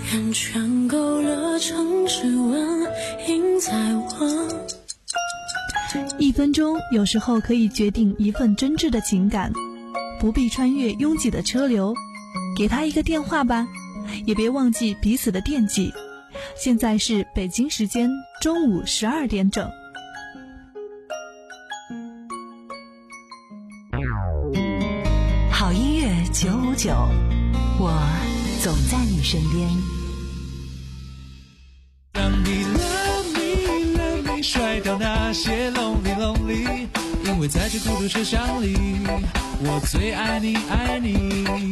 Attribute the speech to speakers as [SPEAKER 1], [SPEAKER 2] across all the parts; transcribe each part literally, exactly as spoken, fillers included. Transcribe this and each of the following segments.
[SPEAKER 1] 眼圈勾勒成指纹，印在我。
[SPEAKER 2] 一分钟有时候可以决定一份真挚的情感，不必穿越拥挤的车流，给他一个电话吧，也别忘记彼此的惦记。现在是北京时间中午十二点整。
[SPEAKER 3] 好音乐九五九，我总在你身边。
[SPEAKER 4] 让你 love me love me 甩掉那些 lonely lonely， 因为在这孤独车厢里，我最爱你爱你。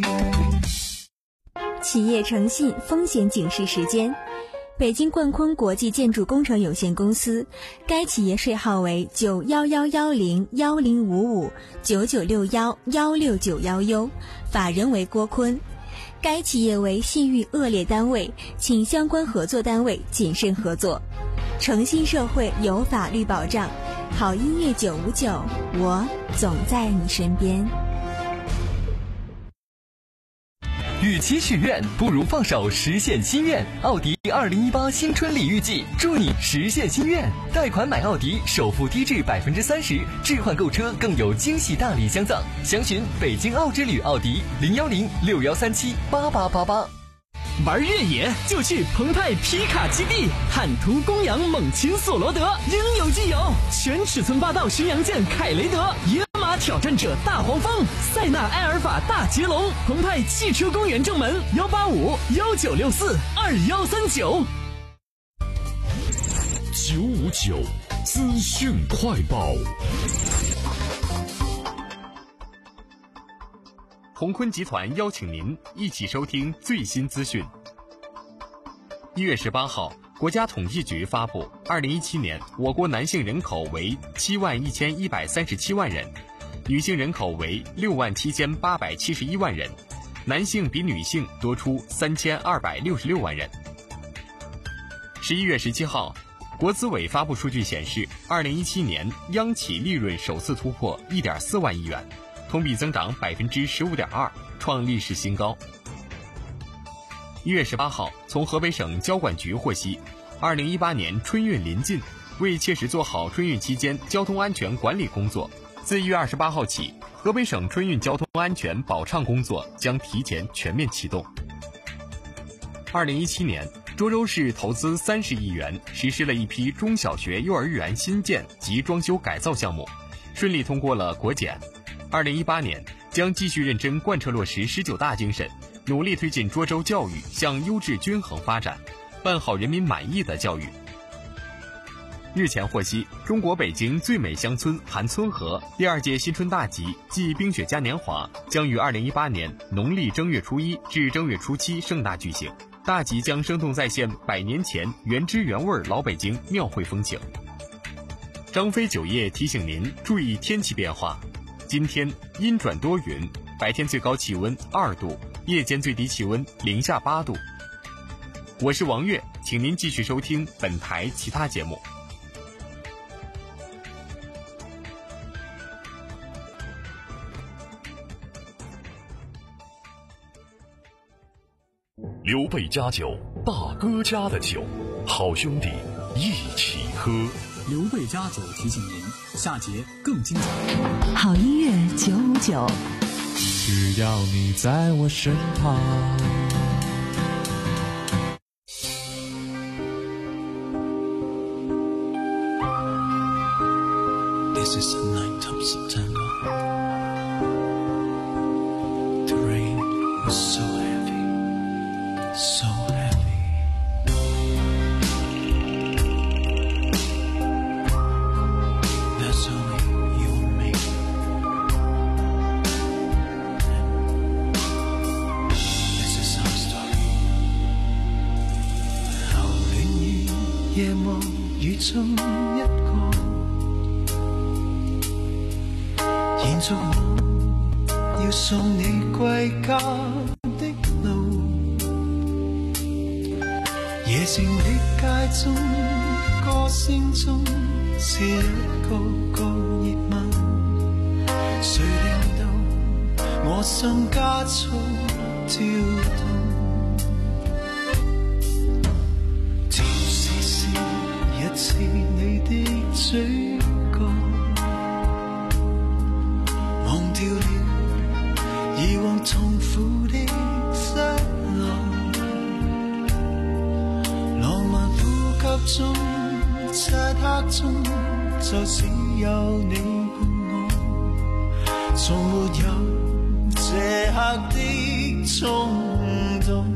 [SPEAKER 5] 企业诚信风险警示时间。北京冠坤国际建筑工程有限公司，该企业税号为九一一一零一零五五九九六一一六九一 U， 法人为郭坤。该企业为信誉恶劣单位，请相关合作单位谨慎合作。诚信社会有法律保障，好音乐九五九，我总在你身边。
[SPEAKER 6] 与其许愿，不如放手实现心愿。奥迪二零一八新春礼遇季，祝你实现心愿！贷款买奥迪，首付低至百分之三十，置换购车更有惊喜大礼相赠。详询北京奥之旅奥迪零幺零六幺三七八八八八。
[SPEAKER 7] 玩越野就去澎湃皮卡基地，坦途公羊猛禽索罗德，应有尽有。全尺寸霸道巡洋舰凯雷德，野马挑战者大黄蜂，塞纳埃尔法大捷龙。澎湃汽车公园正门幺八五幺九六四二幺三九。
[SPEAKER 8] 九五九资讯快报。
[SPEAKER 9] 鸿坤集团邀请您一起收听最新资讯。一月十八号，国家统计局发布，二零一七年我国男性人口为七万一千一百三十七万人，女性人口为六万七千八百七十一万人，男性比女性多出三千二百六十六万人。十一月十七号，国资委发布数据显示，二零一七年央企利润首次突破一点四万亿元。同比增长百分之十五点二，创历史新高。一月十八号，从河北省交管局获悉，二零一八年春运临近，为切实做好春运期间交通安全管理工作，自一月二十八号起，河北省春运交通安全保畅工作将提前全面启动。二零一七年，涿州市投资三十亿元，实施了一批中小学、幼儿园新建及装修改造项目，顺利通过了国检。二零一八年将继续认真贯彻落实十九大精神，努力推进涿州教育向优质均衡发展，办好人民满意的教育。日前获悉，中国北京最美乡村韩村河第二届新春大集暨冰雪嘉年华将于二零一八年农历正月初一至正月初七盛大举行。大集将生动再现百年前原汁原味老北京庙会风情。张飞酒业提醒您注意天气变化。今天阴转多云，白天最高气温二度，夜间最低气温零下八度。我是王悦，请您继续收听本台其他节目。
[SPEAKER 8] 刘备家酒，大哥家的酒，好兄弟一起喝。
[SPEAKER 10] 刘备家酒提醒您，下节更精彩。
[SPEAKER 3] 好音乐九五九，
[SPEAKER 4] 只要你在我身旁。This is the ninth of September. The rain was so heavy, so heavy.There's only you and me. This is our story. 留戀於夜幕雨中一個，延續我要送你歸家的路。夜靜的街中，歌聲中。是一個個熱吻，誰令到我心加速跳動？ 中，漆黑中，就只有你伴我，從沒有這刻的衝動。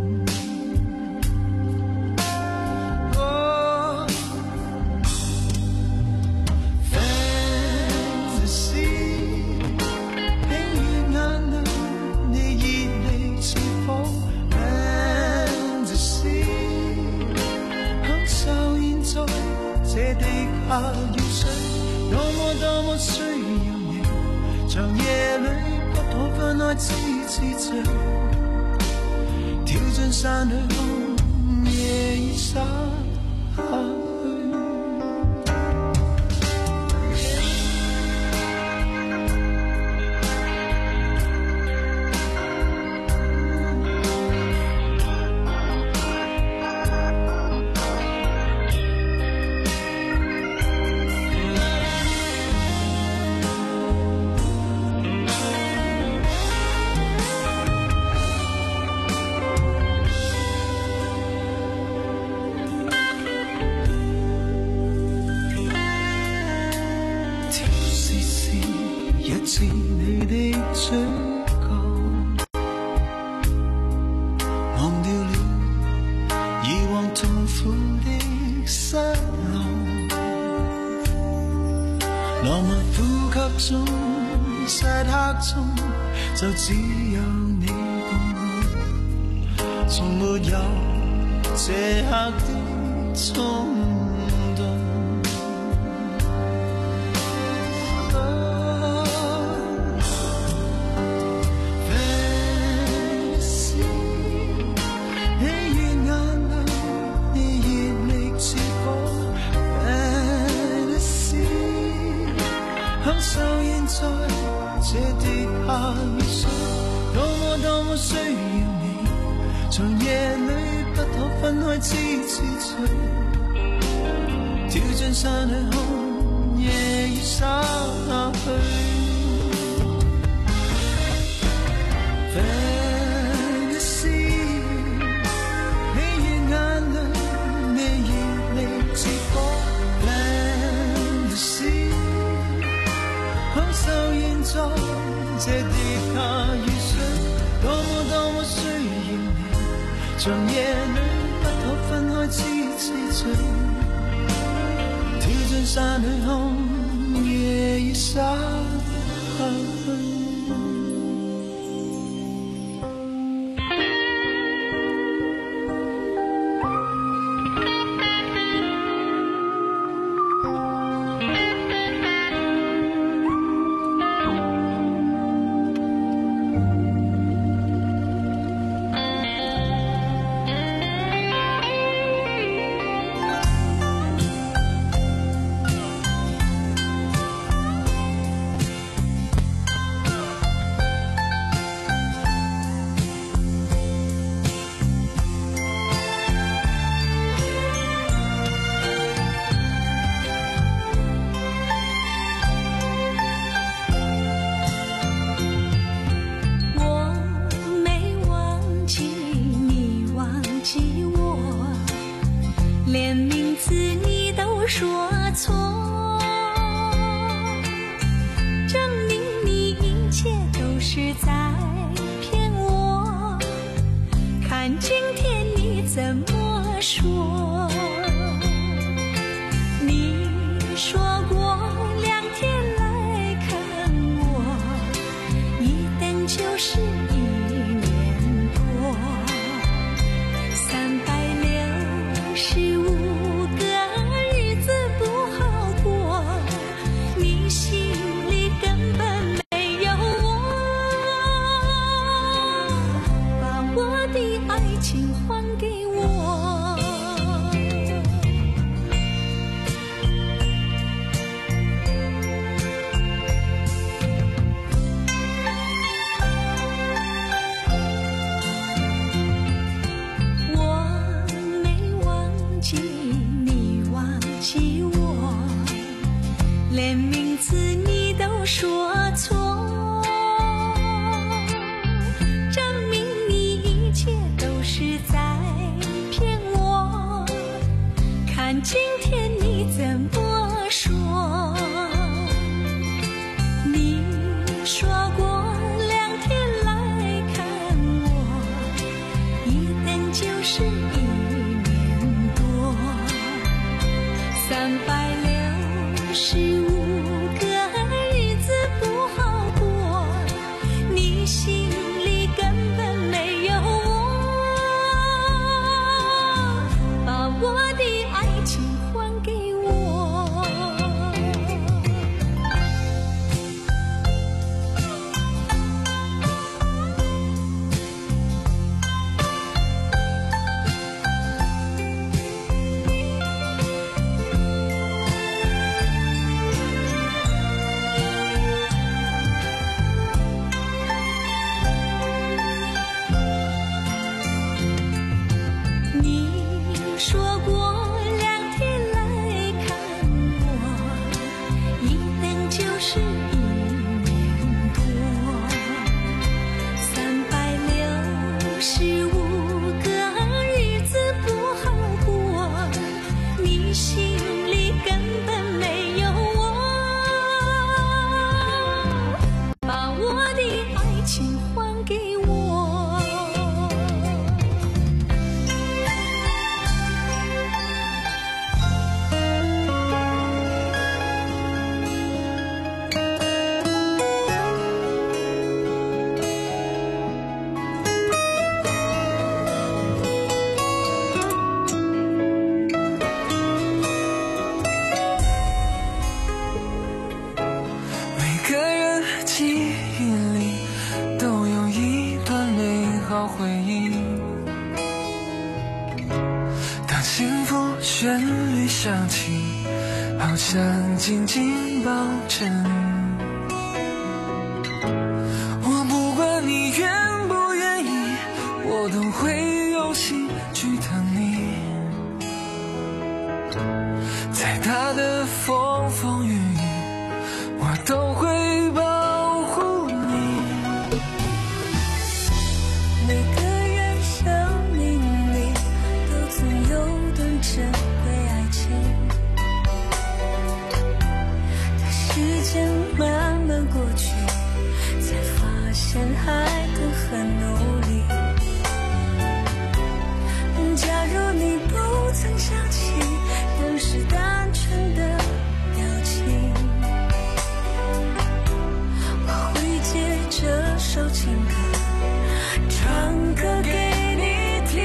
[SPEAKER 4] 下雨水，多麼多麼需要你，長夜裏不可分開痴痴醉，跳進山裏看夜已灑下去。是你的嘴角，忘掉了以往痛苦的失落，浪漫呼吸中，漆黑中，就只有你共我，從沒有這刻的衝動。享受現在這跌下雨水，多麼多麼需要你，長夜裏不可分開痴痴醉，跳進山裏看夜已灑下去。Fantasy， 喜悅眼淚，你熱力似火。Fantasy，享受現在這跌下雨水，多麼多麼需要你，長夜裏不可分開痴痴醉，跳進山裏看夜已灑下去。
[SPEAKER 1] 连名字你都说错，证明你一切都是在骗我。看今天你怎么说？你说过两天来看我，一等就是一年多，三百六十五个日子不好过，你心里根本没有我，把我的爱情还给我。 今天你怎么说？你说过两天来看我，一等就是一年多，三百六十五个日子不好过，你心里根本没有我，把我的爱情还给我。你说过两天来看我，一等就是一年多，三百六十五个日子不好过，你心里根本没有我，把我的爱情还给我。
[SPEAKER 4] 每个人记忆里都有一段美好回忆，当幸福旋律响起，好想紧紧抱着你。我不管你愿不愿意，我都会用心去等你，再大的风风雨雨我都会保护你。
[SPEAKER 1] 每个人生命里都曾有段珍贵爱情，但时间慢慢过去，才发现还得很努力。假如你不曾想起当时单纯的表情，我会借这首情歌唱歌给你听，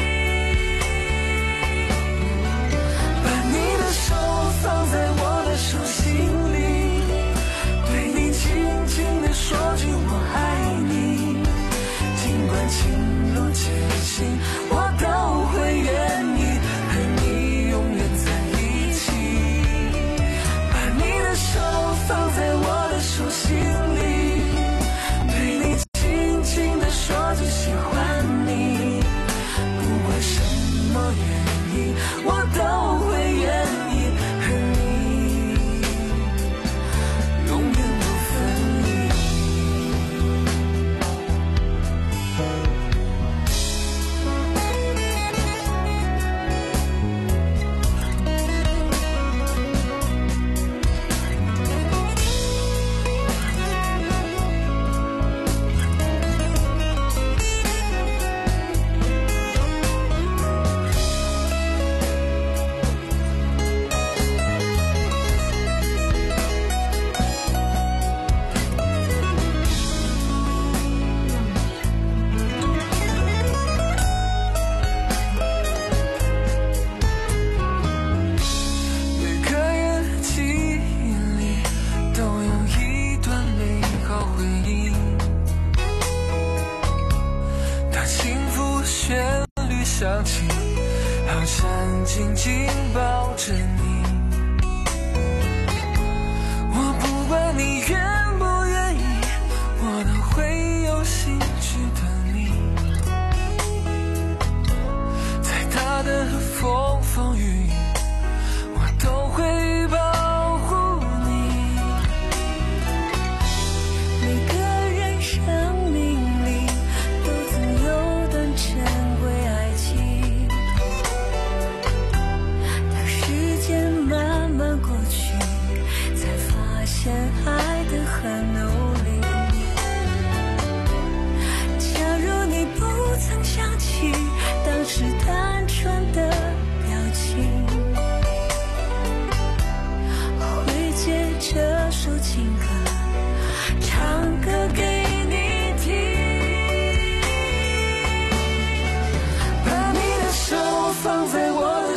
[SPEAKER 4] 把你的手放在我的手心里，对你轻轻地说句我爱你，尽管情路艰辛，我都会愿意和你永远在一起。把你的手放在我的手心里，对你轻轻地说句喜欢你，不管什么原因，我都会愿意和你永远不分离。每个人记忆里都有一段美好回忆，当幸福旋律响起，好想紧紧抱着你。我不管你愿不愿意，我都会用心去等你，再大的风风雨雨，我都会保护你。
[SPEAKER 1] 每个人生命里都曾有段珍贵爱情，当时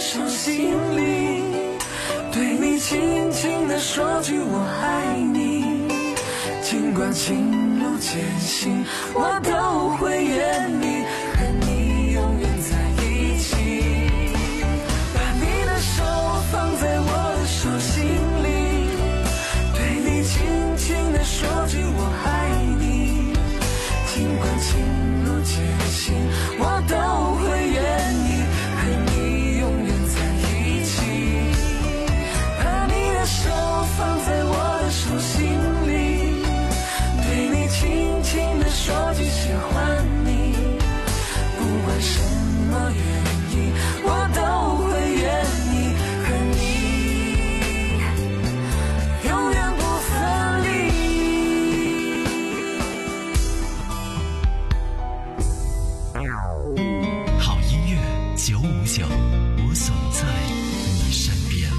[SPEAKER 4] 手心里，对你轻轻地说句我爱你。尽管情路艰辛，我都会愿意和你永远在一起。把你的手放在我的手心里，对你轻轻地说句我爱你。尽管情路艰辛，我都会愿意和你永远在一起。把你的手放在我的手心里，对你轻轻地说句喜欢你。不管什么原因，我都会愿意和你永远不分离。
[SPEAKER 11] 好音乐九五九，我总在你身边。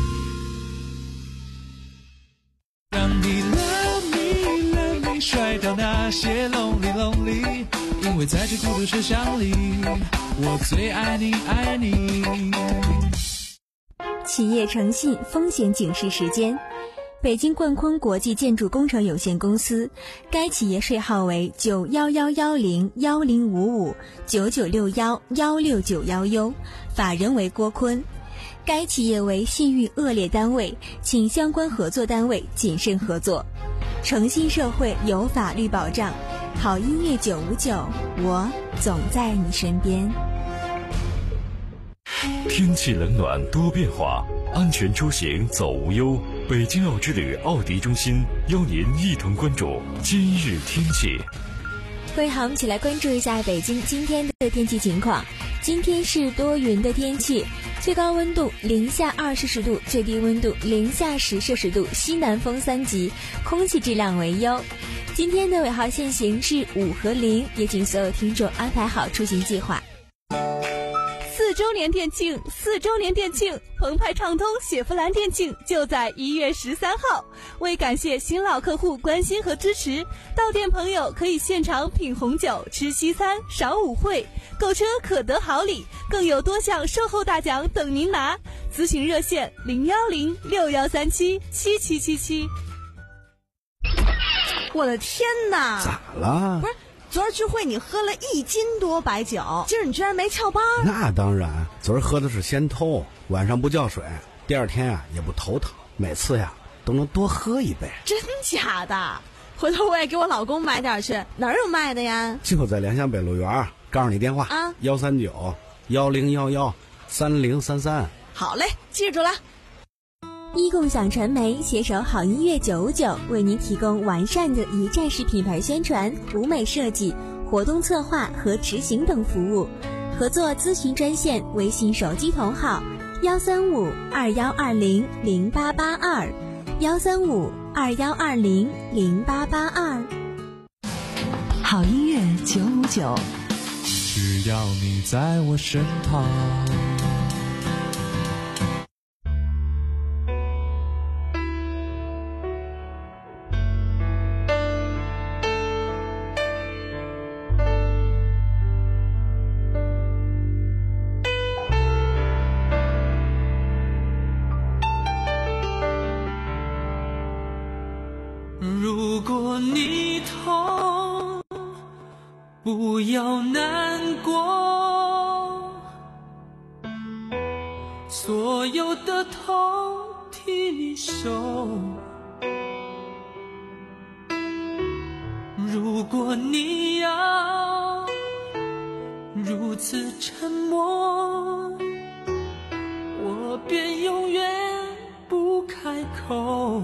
[SPEAKER 4] 让你 love me love me 甩掉那些 lonely lonely， 因为在这孤独车厢里，我最爱你爱你。
[SPEAKER 5] 企业诚信风险警示时间。北京冠坤国际建筑工程有限公司，该企业税号为九幺幺幺零幺零五五九九六幺幺六九幺 U， 法人为郭坤。该企业为信誉恶劣单位，请相关合作单位谨慎合作。诚信社会有法律保障，好音乐九五九，我总在你身边。
[SPEAKER 8] 天气冷暖多变化，安全出行走无忧。北京奥之旅奥迪中心邀您一同关注今日天气。
[SPEAKER 5] 各位好，我们一起来关注一下北京今天的天气情况。今天是多云的天气，最高温度零下二摄氏度，最低温度零下十摄氏度，西南风三级，空气质量为优。今天的尾号限行是五和零，也请所有听众安排好出行计划。
[SPEAKER 2] 四周年店庆，四周年店庆，澎湃畅通雪佛兰店庆就在一月十三号。为感谢新老客户关心和支持，到店朋友可以现场品红酒、吃西餐、赏舞会，购车可得好礼，更有多项售后大奖等您拿。咨询热线零幺零六幺三七七七七七。
[SPEAKER 12] 我的天哪！
[SPEAKER 13] 咋了？
[SPEAKER 12] 不是。昨儿聚会你喝了一斤多白酒，今儿你居然没翘班？
[SPEAKER 13] 那当然，昨儿喝的是仙偷，晚上不叫水，第二天呀、啊、也不头疼，每次呀都能多喝一杯。
[SPEAKER 12] 真假的？回头我也给我老公买点去，哪儿有卖的呀？
[SPEAKER 13] 就在联想北路园，告诉你电话啊，幺三九幺零幺幺三零三三。
[SPEAKER 12] 好嘞，记住了。
[SPEAKER 5] 一共享传媒携手好音乐九五九，为您提供完善的一站式品牌宣传、舞美设计、活动策划和执行等服务。合作咨询专线：微信手机同号幺三五二幺二零零八八二幺三五二幺二零零八八二。
[SPEAKER 3] 好音乐九五九，
[SPEAKER 4] 只要你在我身旁。如果你痛，不要难过，所有的痛替你受。如果你要如此沉默，我便永远不开口。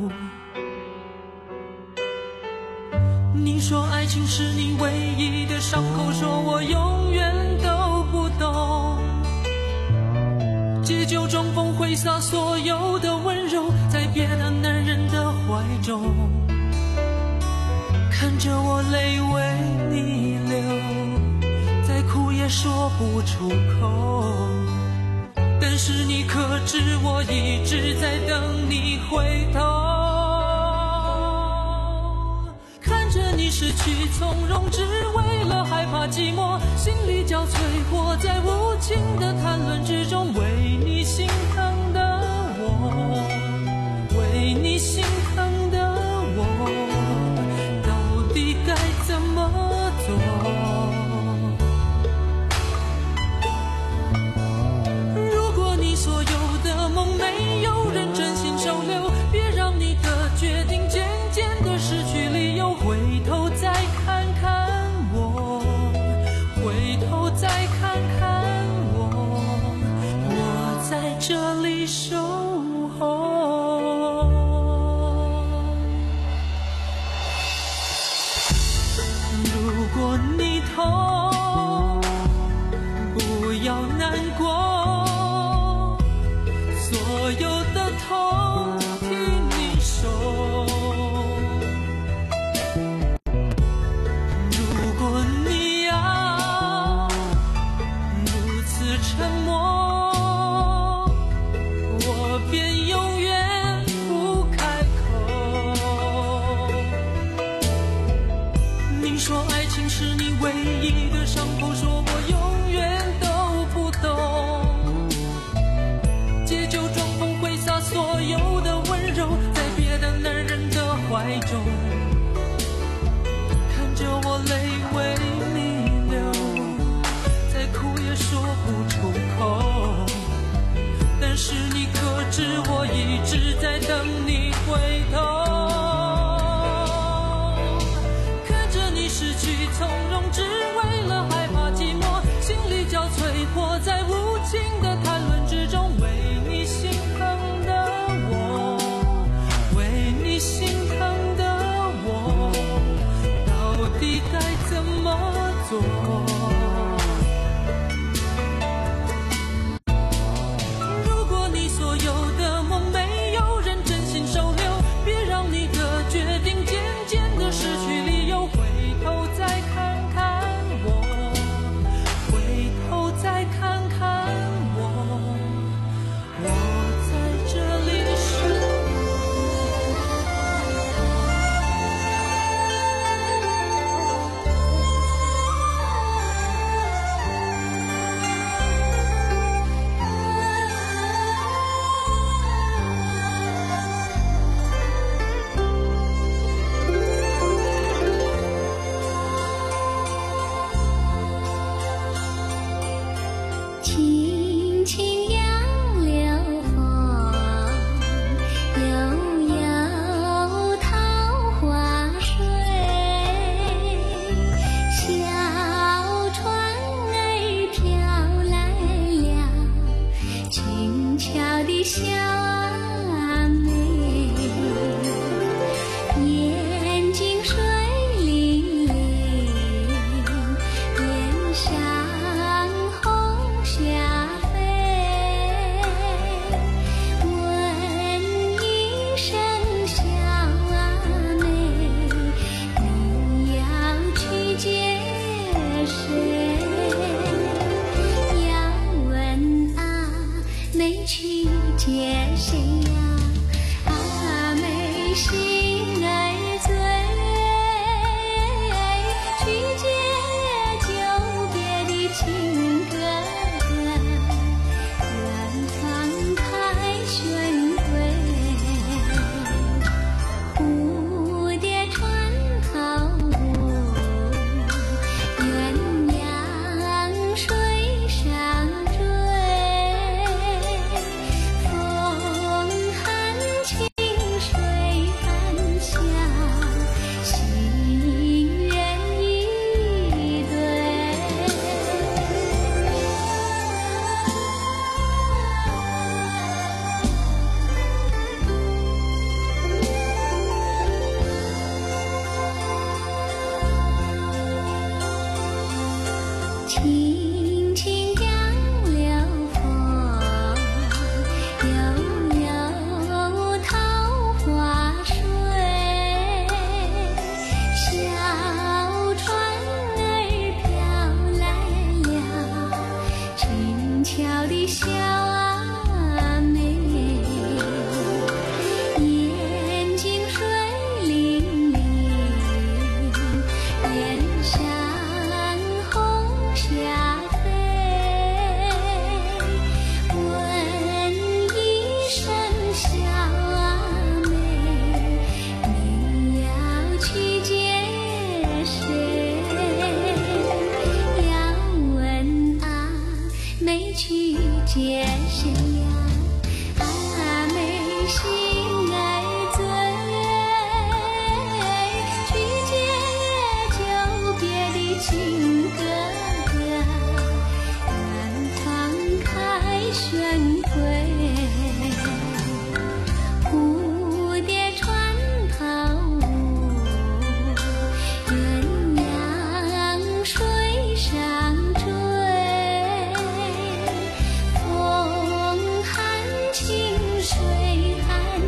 [SPEAKER 4] 你说爱情是你唯一的伤口，说我永远都不懂。借酒中锋挥洒所有的温柔，在别的男人的怀中，看着我泪为你流，再苦也说不出口。但是你可知我一直在等你回头。你失去从容，只为了害怕寂寞，心力交瘁，活在无情的谈论之中，为你心等你回头，看着你失去从容，只为了害怕寂寞，心力交瘁，活在无情的谈论之中。为你心疼的我，为你心疼的我，到底该怎么做？如果你所有的梦没有人真心收留，别让你的决定渐渐的失去理由。回头再看看我，回头再看看我，我在这里守
[SPEAKER 1] 轻轻杨柳风，悠悠桃花水，小船儿飘来了，轻巧的小妹，眼睛水灵灵，脸上红霞飞，问一声小妹，你要去见谁？要问阿妹去见谁呀？阿妹心儿醉，去见久别的亲哥哥，远方开旋归，蝴蝶穿透鸳鸯水上追，风含情水含笑，心人一对。轻轻杨柳风，悠悠桃花水，小船儿飘来了，轻巧的小妹，眼睛水灵灵，脸上红霞飞，问一声小妹，你要去见谁？要问阿妹去见谁呀？阿妹心儿醉，去见久别的亲哥哥，远方开旋归，蝴蝶穿透鸳鸯水上追，风含情水含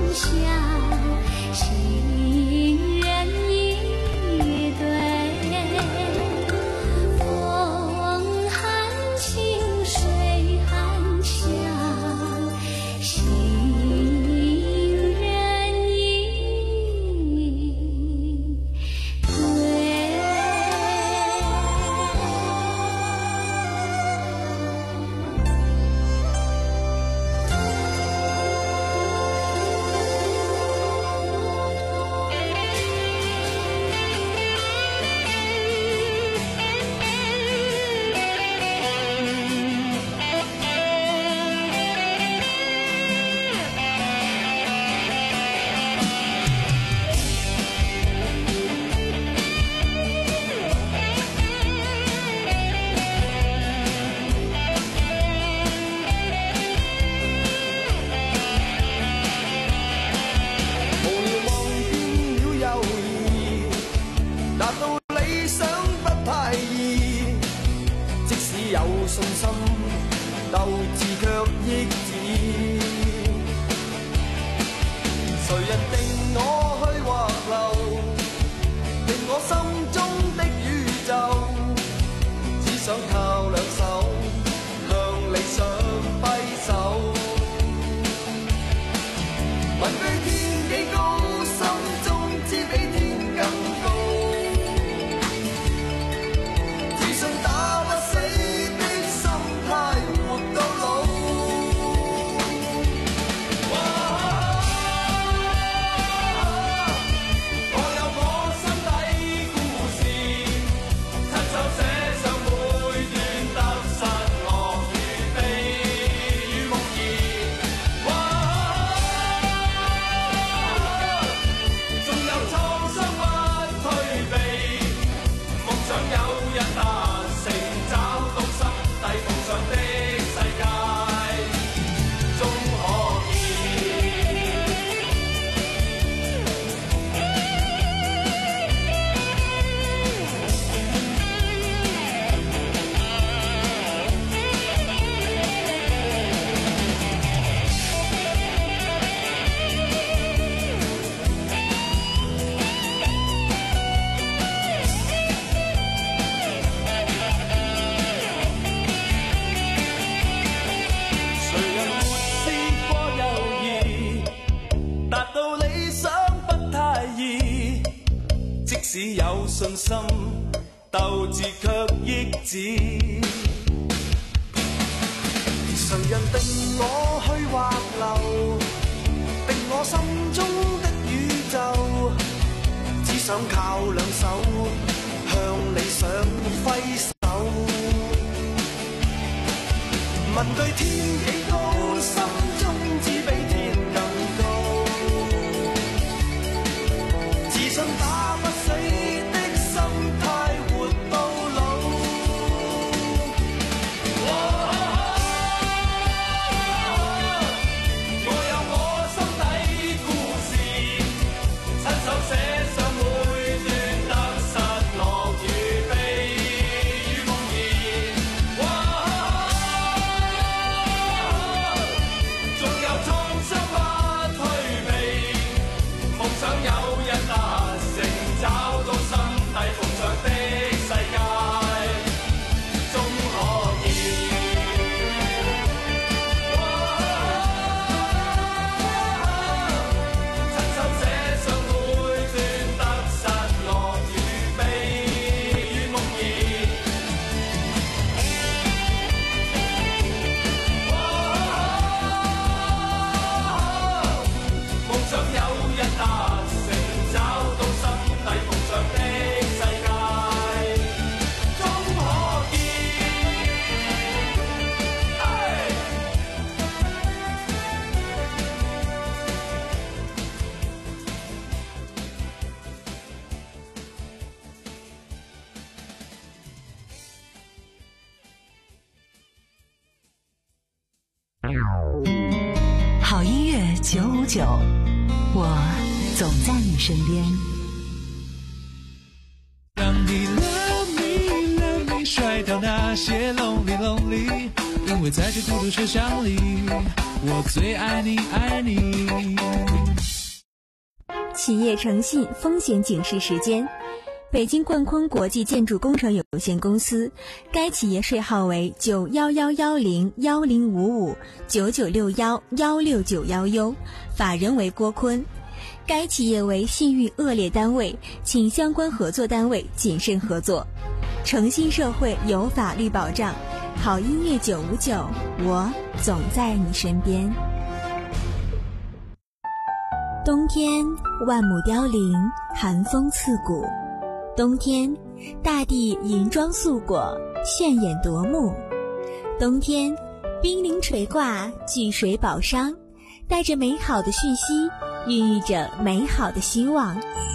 [SPEAKER 4] 信心，鬥志卻抑止。誰人定我去或留，定我心中的宇宙，只想靠兩手向理想揮手。問對天幾高，心中只比天更高，自信打不死的心態活到老。我有我心底故事，親手寫上每段得失樂與悲與夢兒。仲有創傷不退避，夢想有日達成，找到心底夢想的世界，終可以。親手寫上每段得失樂與悲與夢兒。夢想有日達成，找到心底夢想的世界，終可見。
[SPEAKER 3] 好音乐九五九，我总在你身边。
[SPEAKER 14] 让你 love me love me 甩掉那些 lonely lonely， 因为在这孤独车厢里，我最爱你爱你。
[SPEAKER 5] 企业诚信风险警示时间。北京冠坤国际建筑工程有限公司，该企业税号为九幺幺幺零幺零五五九九六幺幺六九幺 U， 法人为郭坤。该企业为信誉恶劣单位，请相关合作单位谨慎合作。诚信社会有法律保障，好音乐九五九，我总在你身边。冬天万亩凋零，寒风刺骨。冬天，大地银装素裹，炫眼夺目。冬天，冰凌垂挂，聚水宝商，带着美好的讯息，孕育着美好的希望。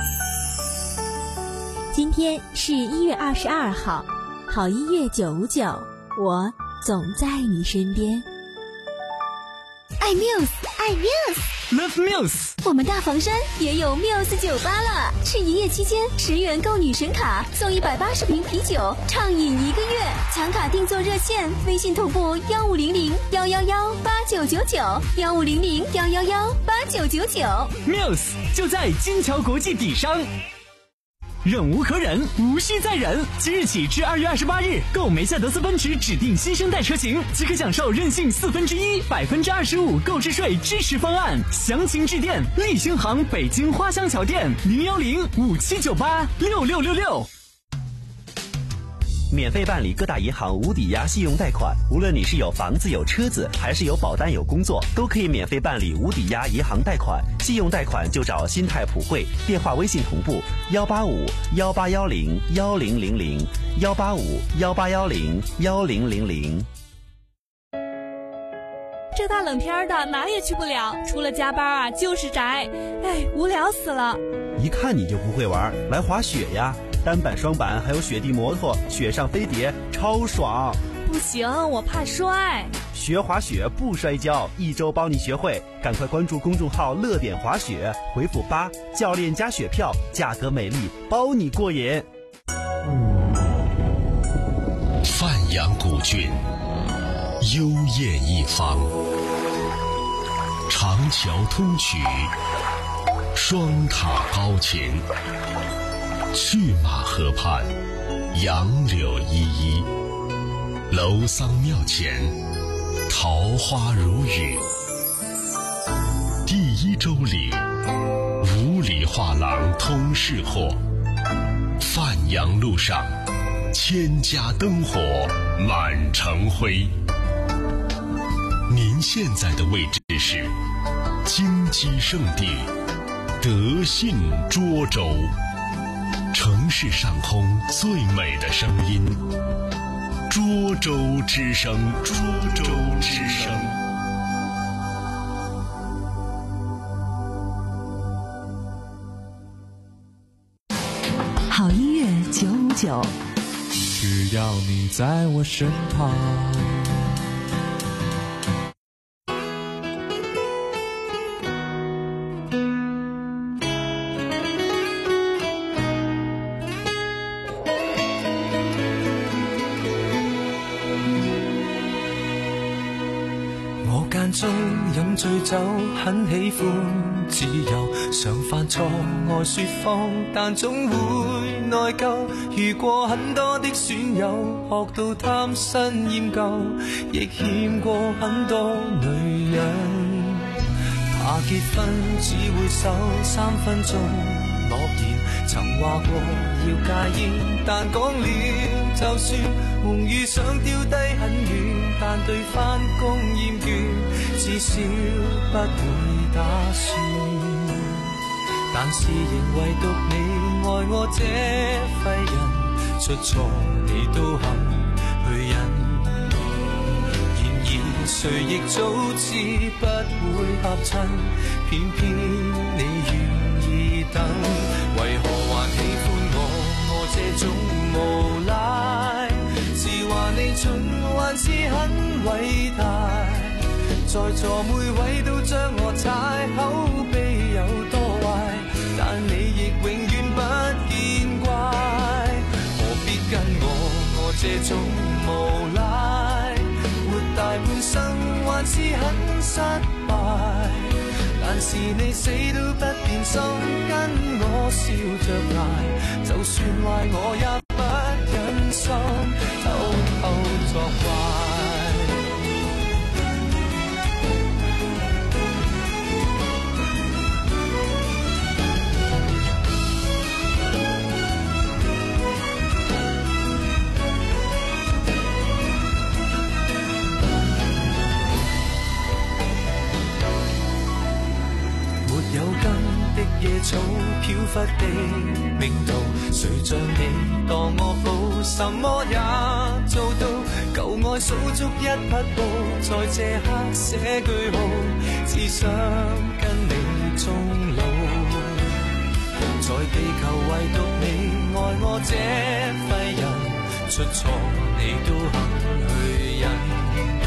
[SPEAKER 5] 今天是一月二十二号，好音乐九五九，我总在你身边。爱 Muse， 爱 Muse，Love
[SPEAKER 7] Muse。
[SPEAKER 5] 我们大房山也有 Muse 酒吧了，是营业期间十元购女神卡送一百八十瓶啤酒，畅饮一个月。抢卡订座热线：微信同步幺五零零幺幺幺八九九九幺五零零幺幺幺八九九九。
[SPEAKER 7] Muse 就在金桥国际底商。忍无可忍，无需再忍。即日起至二月二十八日，购梅赛德斯奔驰指定新生代车型，即可享受任性四分之一、百分之二十五购置税支持方案。详情致电立星行北京花乡桥店零幺零五七九八六六六六。
[SPEAKER 15] 免费办理各大银行无抵押信用贷款，无论你是有房子有车子，还是有保单有工作，都可以免费办理无抵押银行贷款。信用贷款就找新泰普惠，电话微信同步幺八五幺八幺零幺零零零幺八五幺八幺零幺零零零。
[SPEAKER 2] 这大冷天的哪也去不了，除了加班啊就是宅，哎，无聊死了。
[SPEAKER 15] 一看你就不会玩，来滑雪呀！单板、双板，还有雪地摩托、雪上飞碟，超爽！
[SPEAKER 2] 不行，我怕摔。
[SPEAKER 15] 学滑雪不摔跤，一周帮你学会。赶快关注公众号“乐点滑雪”，回复八，教练加雪票，价格美丽，包你过瘾。
[SPEAKER 16] 范阳古郡，幽艳一方，长桥通衢，双塔高擎。去马河畔，杨柳依依，楼桑庙前，桃花如雨。第一周里，五里画廊通市货，范阳路上，千家灯火满城辉。您现在的位置是金鸡圣地德信涿州，城市上空最美的声音，涿州之声，涿州之声。
[SPEAKER 3] 好音乐九五九，
[SPEAKER 14] 只要你在我身旁。
[SPEAKER 4] 我間中飲醉酒，很喜歡自由，常犯錯愛說謊，但總會內疚。遇過很多的損友，學到貪新厭舊，亦欠過很多女人。怕結婚只會守三分鐘諾言，曾話過要戒煙，但講了就算，夢遇想丟低很遠，但對返工厭倦，至少不會打算。但是仍唯獨你愛我這廢人，出錯你都肯去忍。然而誰亦早知不會合襯，偏偏你願意等。為何還喜歡我我這種無賴？是話你蠢還是很偉大？在座每位都將我踩，口碑有多壞，但你亦永遠不見怪。何必跟我我這種無賴？活大半生還是很失敗，但是你死都不變心，跟我笑着捱，就算壞我也不忍心偷偷作怪。有根的野草飄忽地命途，誰像你當我寶，什麼也做到。舊愛數足一匹布，在這刻寫句號，只想跟你終老。在地球唯獨你愛我這廢人，出錯你都肯去忍。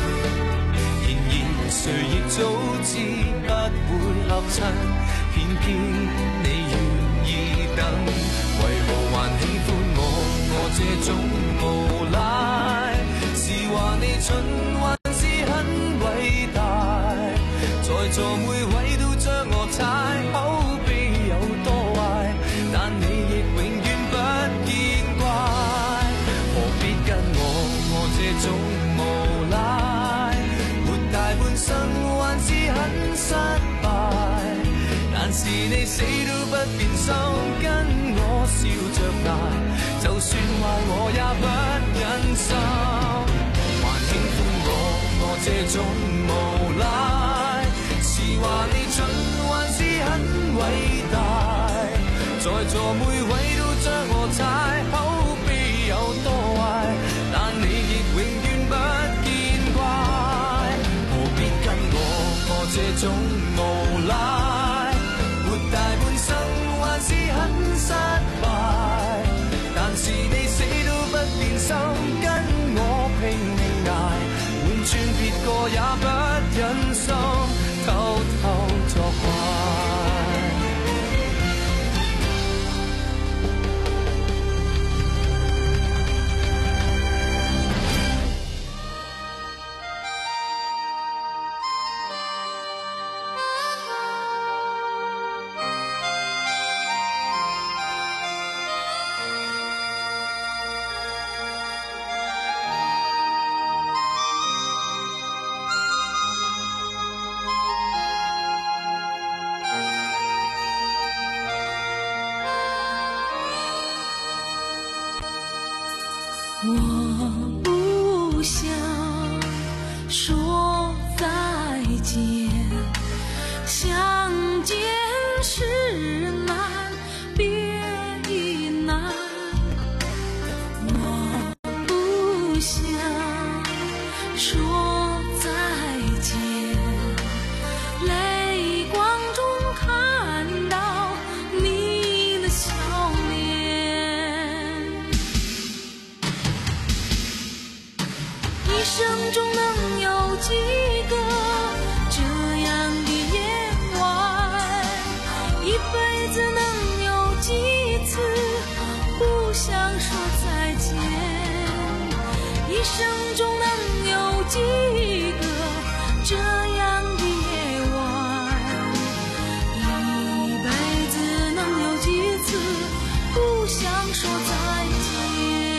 [SPEAKER 4] 誰亦早知不會合襯，偏偏你願意等。為何還喜歡我我這種無賴？是話你蠢還是很偉大？在座每位都將我踩，口碑有多壞，但你亦永遠不見怪。何必跟我我這種無賴？半生還是很失敗，但是你死都不變心，跟我笑着捱，就算壞我也不忍心。還喜歡我我這種無賴，是話你蠢還是很偉大？在座每位都將我踩，口碑有多壞，但你亦永遠不見怪。這種無賴，活大半生還是很失敗，但是你死都不變心，跟我拼命捱，換轉別個也不忍心偷偷作怪。
[SPEAKER 1] 见，相见时难，别亦难。我不想说再见，泪光中看到你的笑脸。一生中能有几个这样的夜晚，一辈子能有几次不想说再见，一生中能有几个这样的夜晚，一辈子能有几次不想说再见。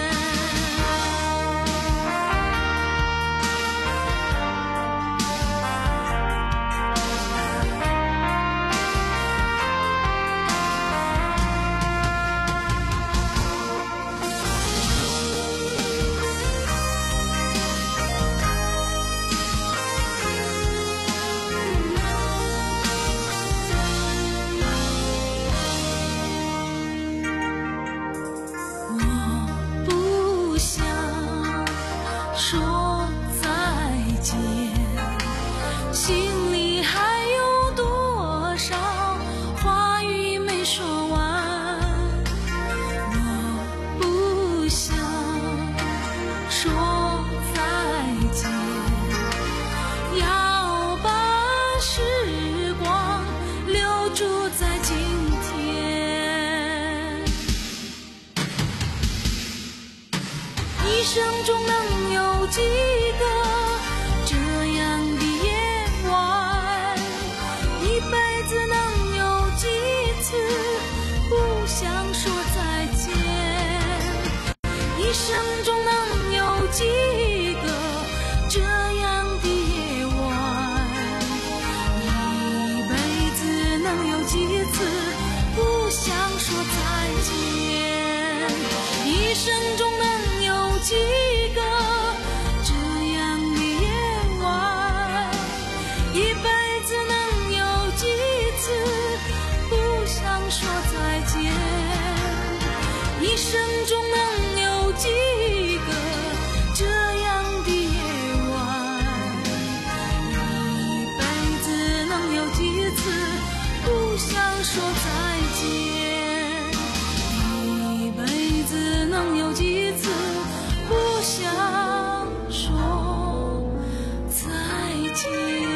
[SPEAKER 1] 一生中能有几个这样的夜晚，一辈子能有几次不想说再见，一生中能有几个这样的夜晚，一辈子能有几次不想说再见，一生中能有几个这样的夜晚，一辈子能有几次不想说再见，一生中能有几个这样的夜晚，一辈子能有几次不想说再见，一辈子能有几次不想说再见。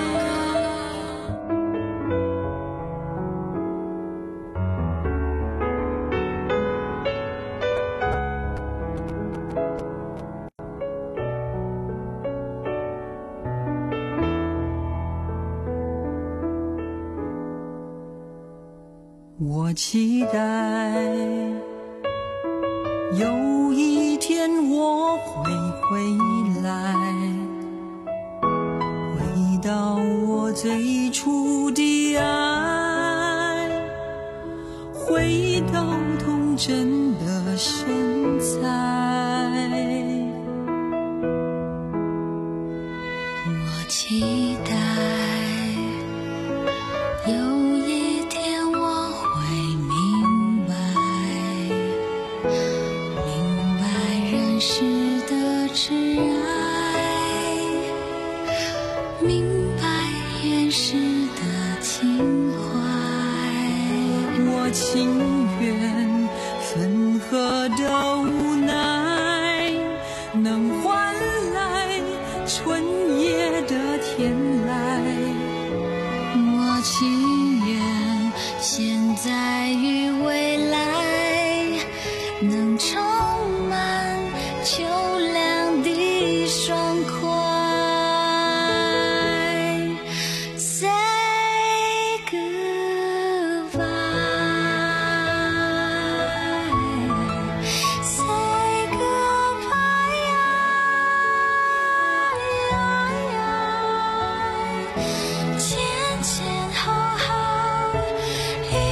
[SPEAKER 17] 我期待有一天我会回来，回到我最初的爱，回到童真的身材。
[SPEAKER 1] 我期待有一天我会明白，明白人世的挚爱，明白原始的情怀。
[SPEAKER 17] 我情愿分合的无奈，能换来春夜的天籁。
[SPEAKER 1] 我情愿现在与未来能充满秋凉的爽快。 Say goodbye, say goodbye, 前前后后。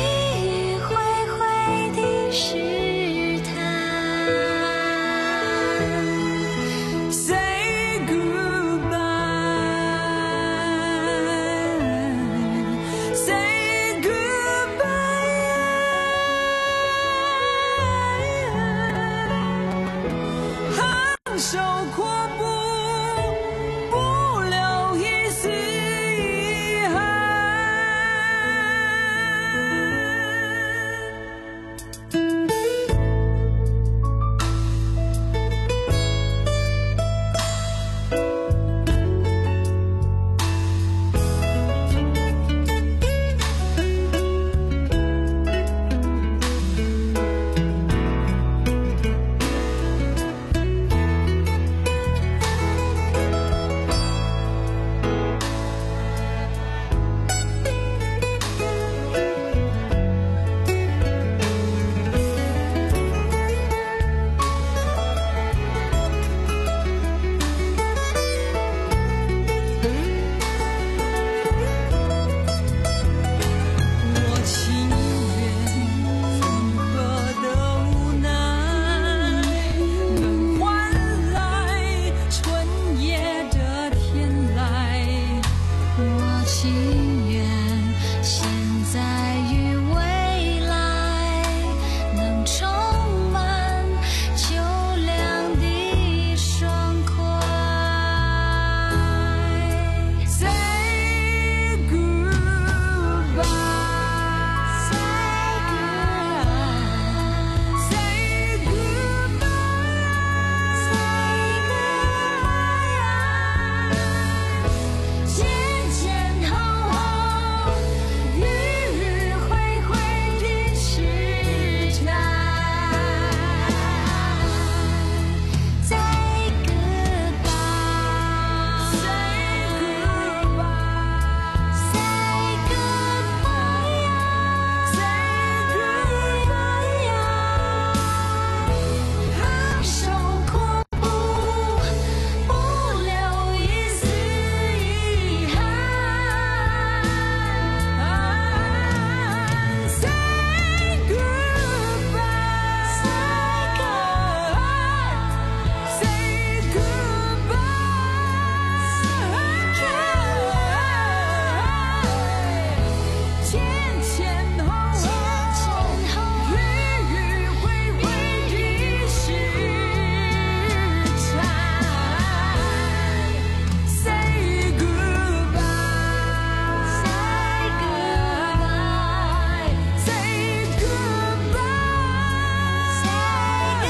[SPEAKER 1] 情愿，现在与未来能充满秋凉的爽快。Say goodbye, say goodbye, say goodbye, say goodbye。前前后后，迂迂回回的时差。Say goodbye, say goodbye, say goodbye 呀 ，say goodbye 呀。昂首阔步，不留一丝遗憾。Say goodbye, say goodbye, say goodbye。前前后后，迂迂回回的时差。Say goodbye, say goodbye, say goodbye, say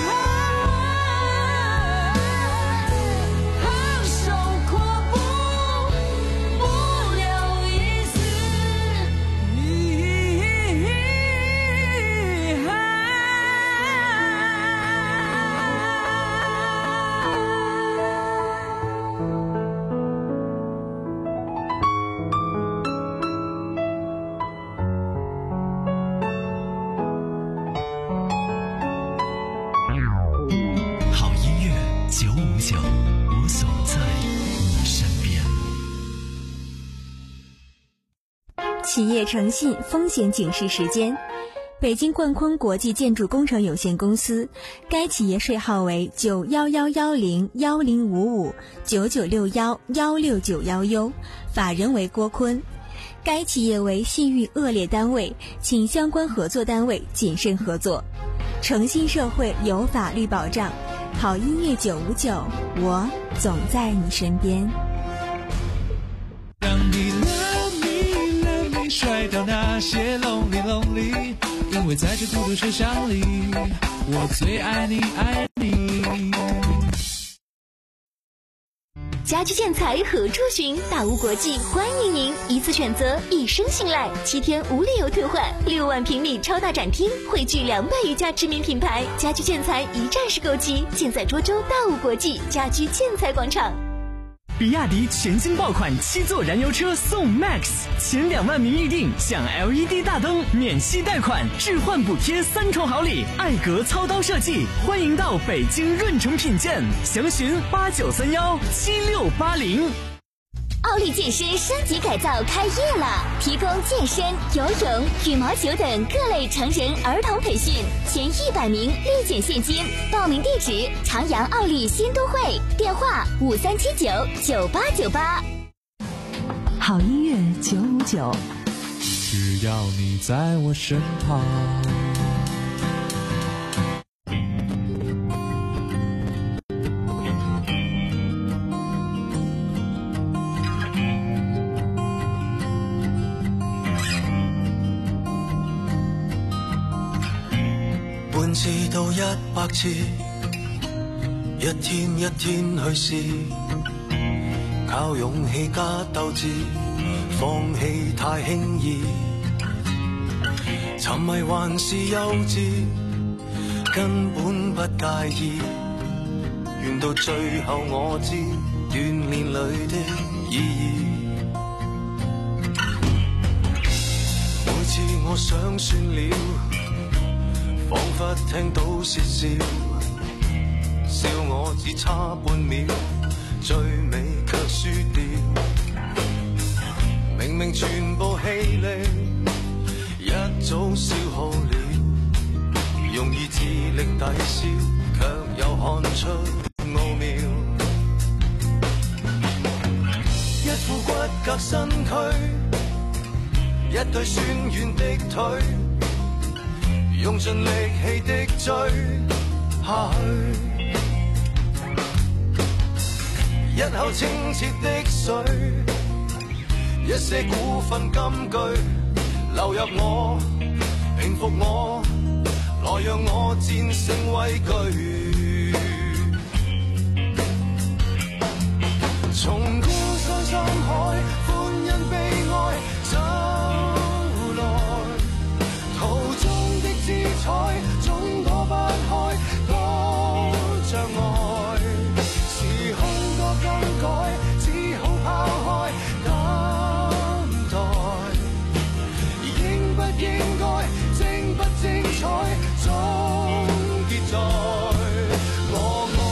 [SPEAKER 1] goodbye。昂首阔步，不留一丝遗憾。
[SPEAKER 11] 好音乐九五九，我总在你身边。
[SPEAKER 5] 企业诚信风险警示时间。北京冠坤国际建筑工程有限公司，该企业税号为九幺幺幺零幺零五五九九六幺幺六九幺 U， 法人为郭坤。该企业为信誉恶劣单位，请相关合作单位谨慎合作。诚信社会有法律保障，好音乐九五九，我总在你身边。
[SPEAKER 14] 让你 love me love me 甩掉那些 lonely lonely， 因为在这孤独车厢里，我最爱你爱你。
[SPEAKER 18] 家居建材何处寻？大屋国际欢迎您，一次选择，一生信赖，七天无理由退换，六万平米超大展厅，汇聚两百余家知名品牌，家居建材一站式购齐，尽在涿州大屋国际家居建材广场。
[SPEAKER 7] 比亚迪全新爆款七座燃油车送 Max， 前两万名预定享 L E D 大灯，免息贷款，置换补贴三重好礼，爱格操刀设计，欢迎到北京润城品鉴，详询八九三幺七六八零。
[SPEAKER 18] 奥利健身升级改造开业了，提供健身、游泳、羽毛球等各类成人儿童培训，前一百名立减现金。报名地址：长阳奥利新都会，电话五三七九九八九八。
[SPEAKER 3] 好音乐九五九，
[SPEAKER 14] 只要你在我身旁。
[SPEAKER 4] 半次到一百次，一天一天去試，靠勇氣加鬥志，放棄太輕易。沉迷還是幼稚，根本不介意。願到最後我知鍛鍊裏的意義。每次我想算了，彷彿聽到竊笑，笑我只差半秒，最尾卻輸掉。明明全部氣力一早消耗了，用意志力抵消，卻又看出奧妙。一副骨隔身軀，一對酸軟的腿，用盡力氣的追下去。一口清澈的水，一些古訓金句流入我，平復我，來讓我戰勝畏懼。從高山深海，歡欣悲哀走來，途中的姿彩總躲不開多障礙，時空多更改，只好拋開等待，應不應該，精不精彩，總結在我愛。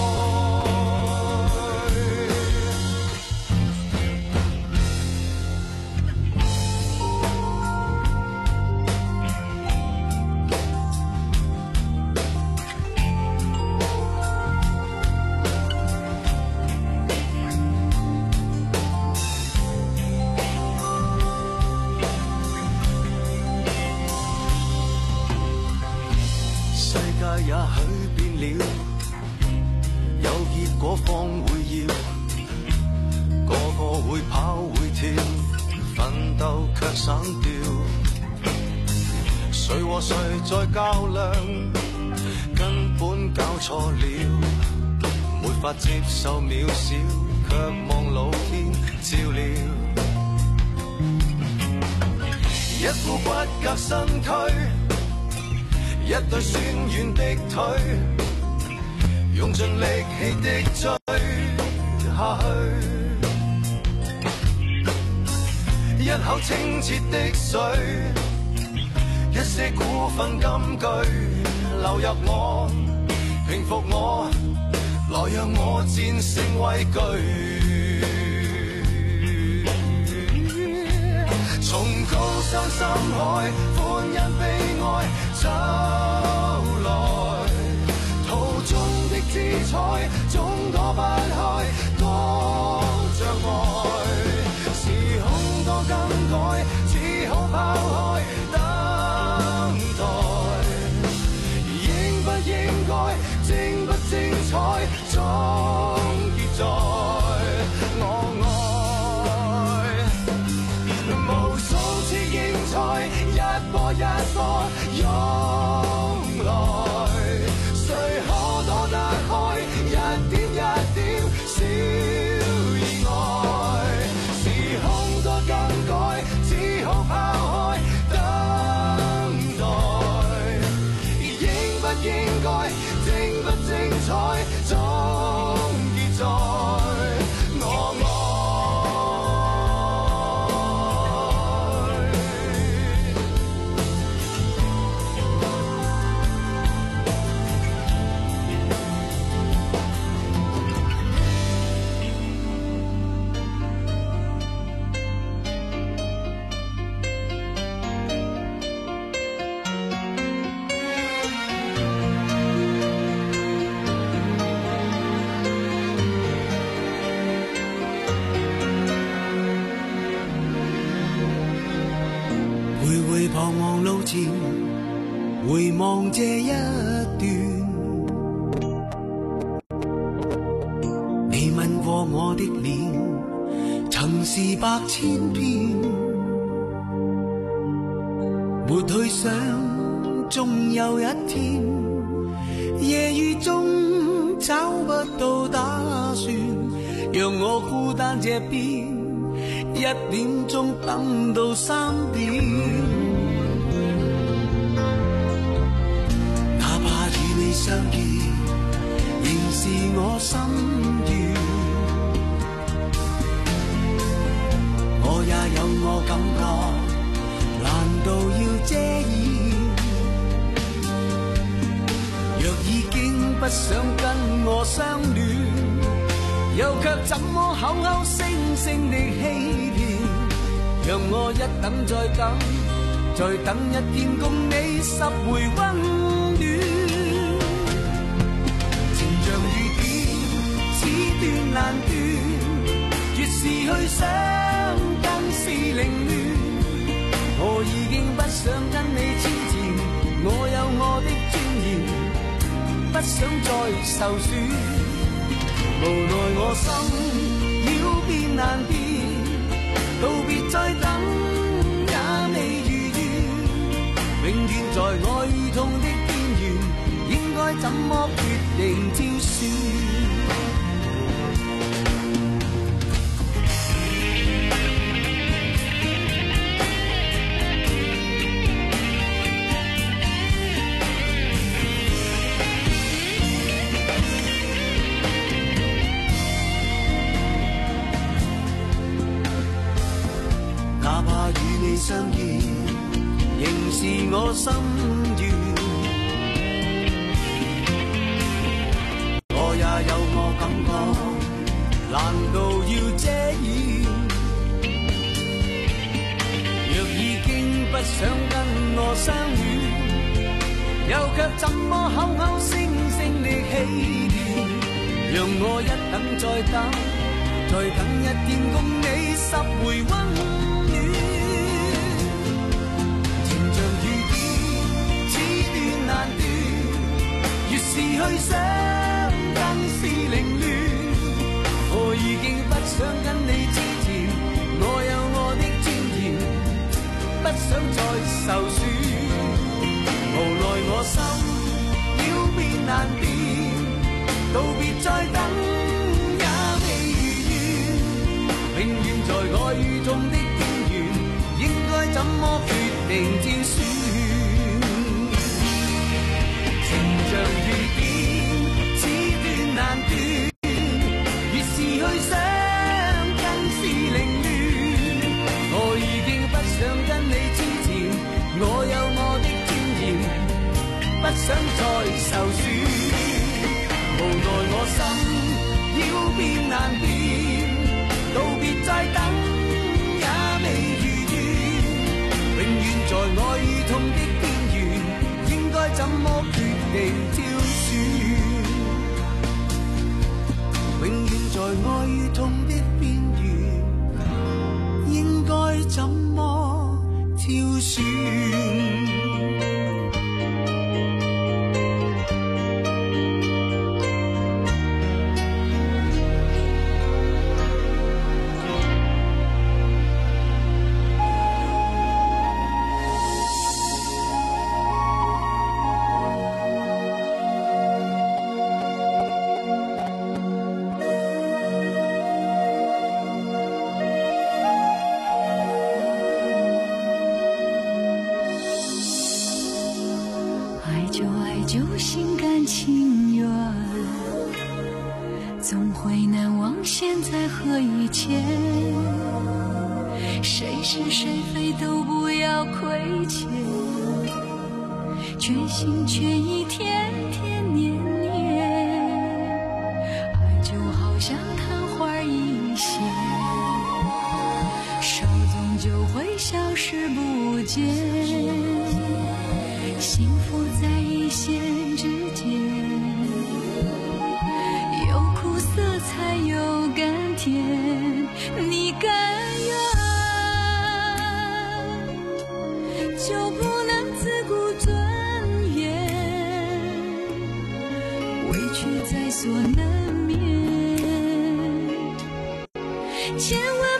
[SPEAKER 4] 也許變了，有結果方會要，個個會跑會跳，奮鬥卻省掉。誰和誰在較量，根本搞錯了，沒法接受渺小，卻望老天照料。一副骨骼身軀，一對酸軟的腿，用盡力氣的追下去。一口清澈的水，一些古訓金句流入我，平復我，來讓我戰勝畏懼。從高山深海，歡欣悲哀走來，途中的姿彩總躲不開多障礙，時空多更改，只好拋開等待，應不應該，精不精彩，總結在我愛。無數次競賽，一波一波湧來，誰可躲得開一點一點小意外，時空多更改，只好拋開等待，應不應該，精不精彩，總結在我愛。彷徨路前，回望這一段，你吻過我的臉，曾是百千遍，沒去想，終有一天，夜雨中找不到打算，讓我孤單這邊，一點鐘等到三點。相見仍是我心願，我也有我感覺，難道要遮掩？若已經不想跟我相戀，又卻怎麼口口聲聲地欺騙？讓我一等再等，再等一天共你十回溫暖。難斷，越是去想家想再受損。無奈我心要變難辨，道別再等也未如願，永遠在愛與痛的邊緣，應該怎麼決定挑選？哪怕與你相見，仍是我心願。我也有我感覺，難道要遮掩？若已經不想跟我相戀，又卻怎麼口口聲聲的欺騙？讓我一等再等，再等一天共你十回溫。越是去想更是凌亂，我已經不想跟你之前，我有我的尊嚴，不想再受損。無奈我心要變難辨，道別再等也未如願，永遠在愛與痛的邊緣，應該怎麼決定挑選？像雨點，此斷難斷，越是去想更是凌亂。我已經不想跟你之前，我有我的尊嚴，不想再受損。無奈我心要變難辨，道別再等也未如願，永遠在愛與痛的邊緣，應該怎麼決定挑選？永遠在愛與痛的邊緣，應該怎麼挑選？
[SPEAKER 1] 就心甘情愿，总会难忘现在和以前，谁是谁非都不要亏欠，全心全意天天年年，爱就好像昙花一现，稍纵就会消失不见，幸福在一线之间，有苦涩才有甘甜，你甘愿就不能自顾尊严，委屈在所难免，千万